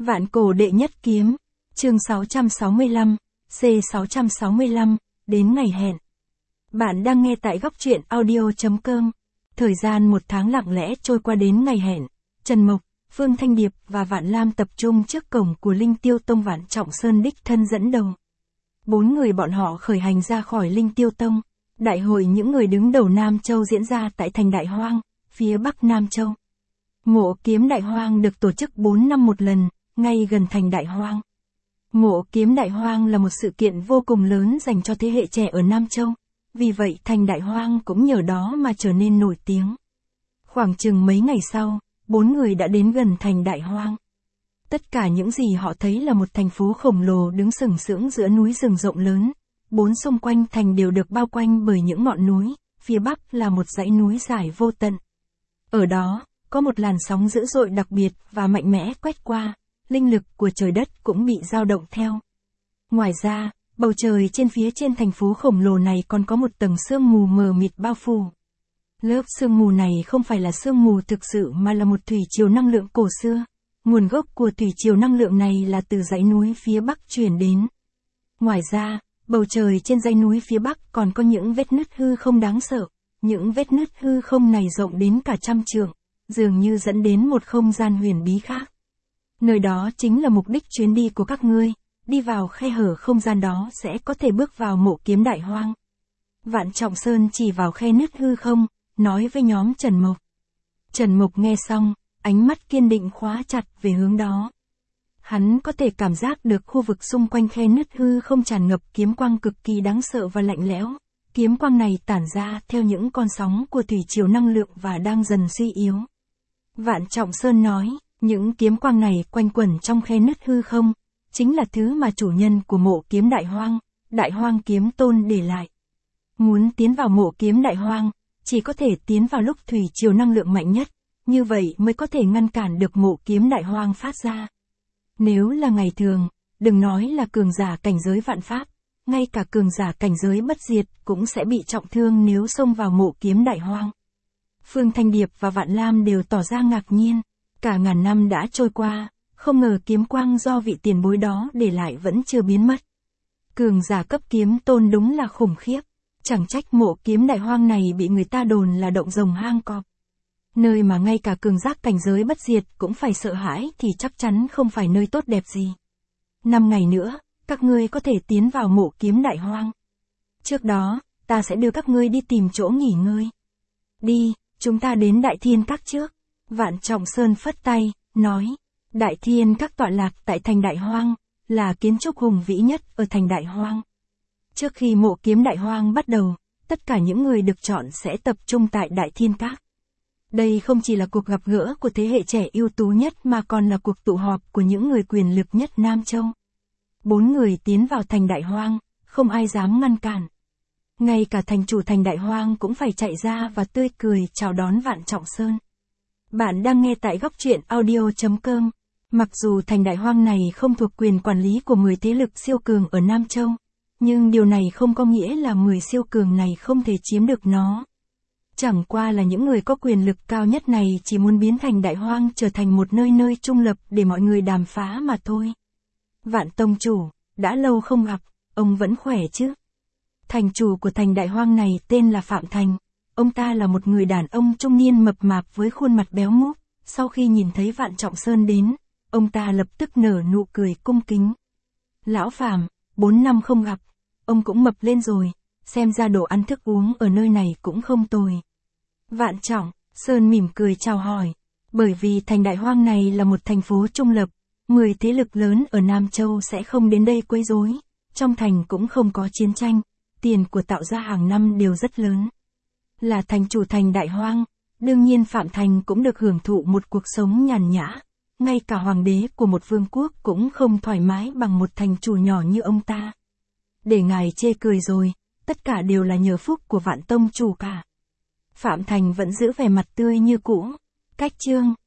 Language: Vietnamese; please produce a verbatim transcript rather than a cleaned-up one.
Vạn cổ đệ nhất kiếm, chương sáu trăm sáu mươi lăm, C sáu trăm sáu mươi lăm, đến ngày hẹn. Bạn đang nghe tại góc truyện audio chấm com. Thời gian một tháng lặng lẽ trôi qua đến ngày hẹn, Trần Mộc, Phương Thanh Điệp và Vạn Lam tập trung trước cổng của Linh Tiêu Tông. Vạn Trọng Sơn đích thân dẫn đầu. Bốn người bọn họ khởi hành ra khỏi Linh Tiêu Tông. Đại hội những người đứng đầu Nam Châu diễn ra tại thành Đại Hoang, phía bắc Nam Châu. Mộ kiếm Đại Hoang được tổ chức bốn năm một lần, ngay gần thành Đại Hoang. Mộ kiếm Đại Hoang là một sự kiện vô cùng lớn dành cho thế hệ trẻ ở Nam Châu. Vì vậy thành Đại Hoang cũng nhờ đó mà trở nên nổi tiếng. Khoảng chừng mấy ngày sau, bốn người đã đến gần thành Đại Hoang. Tất cả những gì họ thấy là một thành phố khổng lồ đứng sừng sững giữa núi rừng rộng lớn. Bốn xung quanh thành đều được bao quanh bởi những ngọn núi, phía bắc là một dãy núi dài vô tận. Ở đó, có một làn sóng dữ dội đặc biệt và mạnh mẽ quét qua, linh lực của trời đất cũng bị dao động theo. Ngoài ra, bầu trời trên phía trên thành phố khổng lồ này còn có một tầng sương mù mờ mịt bao phủ. Lớp sương mù này không phải là sương mù thực sự mà là một thủy triều năng lượng cổ xưa. Nguồn gốc của thủy triều năng lượng này là từ dãy núi phía bắc truyền đến. Ngoài ra, bầu trời trên dãy núi phía bắc còn có những vết nứt hư không đáng sợ. Những vết nứt hư không này rộng đến cả trăm trượng, dường như dẫn đến một không gian huyền bí khác. Nơi đó chính là mục đích chuyến đi của các ngươi, đi vào khe hở không gian đó sẽ có thể bước vào mộ kiếm Đại Hoang. Vạn Trọng Sơn chỉ vào khe nứt hư không, nói với nhóm Trần Mộc. Trần Mộc nghe xong, ánh mắt kiên định khóa chặt về hướng đó. Hắn có thể cảm giác được khu vực xung quanh khe nứt hư không tràn ngập kiếm quang cực kỳ đáng sợ và lạnh lẽo. Kiếm quang này tản ra theo những con sóng của thủy triều năng lượng và đang dần suy yếu. Vạn Trọng Sơn nói, những kiếm quang này quanh quẩn trong khe nứt hư không, chính là thứ mà chủ nhân của mộ kiếm Đại Hoang, Đại Hoang Kiếm Tôn để lại. Muốn tiến vào mộ kiếm Đại Hoang, chỉ có thể tiến vào lúc thủy triều năng lượng mạnh nhất, như vậy mới có thể ngăn cản được mộ kiếm Đại Hoang phát ra. Nếu là ngày thường, đừng nói là cường giả cảnh giới vạn pháp, ngay cả cường giả cảnh giới bất diệt cũng sẽ bị trọng thương nếu xông vào mộ kiếm Đại Hoang. Phương Thanh Điệp và Vạn Lam đều tỏ ra ngạc nhiên, cả ngàn năm đã trôi qua, không ngờ kiếm quang do vị tiền bối đó để lại vẫn chưa biến mất. Cường giả cấp kiếm tôn đúng là khủng khiếp, chẳng trách mộ kiếm Đại Hoang này bị người ta đồn là động rồng hang cọp. Nơi mà ngay cả cường giác cảnh giới bất diệt cũng phải sợ hãi thì chắc chắn không phải nơi tốt đẹp gì. Năm ngày nữa, các ngươi có thể tiến vào mộ kiếm Đại Hoang. Trước đó, ta sẽ đưa các ngươi đi tìm chỗ nghỉ ngơi. Đi, chúng ta đến Đại Thiên Các trước. Vạn Trọng Sơn phất tay, nói, Đại Thiên Các tọa lạc tại thành Đại Hoang, là kiến trúc hùng vĩ nhất ở thành Đại Hoang. Trước khi mộ kiếm Đại Hoang bắt đầu, tất cả những người được chọn sẽ tập trung tại Đại Thiên Các. Đây không chỉ là cuộc gặp gỡ của thế hệ trẻ ưu tú nhất mà còn là cuộc tụ họp của những người quyền lực nhất Nam Châu. Bốn người tiến vào thành Đại Hoang, không ai dám ngăn cản. Ngay cả thành chủ thành Đại Hoang cũng phải chạy ra và tươi cười chào đón Vạn Trọng Sơn. Bạn đang nghe tại góc truyện audio chấm com. Mặc dù thành Đại Hoang này không thuộc quyền quản lý của mười thế lực siêu cường ở Nam Châu, nhưng điều này không có nghĩa là mười siêu cường này không thể chiếm được nó. Chẳng qua là những người có quyền lực cao nhất này chỉ muốn biến thành Đại Hoang trở thành một nơi nơi trung lập để mọi người đàm phá mà thôi. Vạn Tông Chủ, đã lâu không gặp, ông vẫn khỏe chứ? Thành chủ của thành Đại Hoang này tên là Phạm Thành. Ông ta là một người đàn ông trung niên mập mạp với khuôn mặt béo múp. Sau khi nhìn thấy Vạn Trọng Sơn đến, ông ta lập tức nở nụ cười cung kính. Lão Phạm, bốn năm không gặp, ông cũng mập lên rồi, xem ra đồ ăn thức uống ở nơi này cũng không tồi. Vạn Trọng Sơn mỉm cười chào hỏi, bởi vì thành Đại Hoang này là một thành phố trung lập, mười thế lực lớn ở Nam Châu sẽ không đến đây quấy rối, trong thành cũng không có chiến tranh, tiền của tạo ra hàng năm đều rất lớn. Là thành chủ thành Đại Hoang, đương nhiên Phạm Thành cũng được hưởng thụ một cuộc sống nhàn nhã, ngay cả hoàng đế của một vương quốc cũng không thoải mái bằng một thành chủ nhỏ như ông ta. Để ngài chê cười rồi, tất cả đều là nhờ phúc của Vạn Tông Chủ cả. Phạm Thành vẫn giữ vẻ mặt tươi như cũ. Cách chương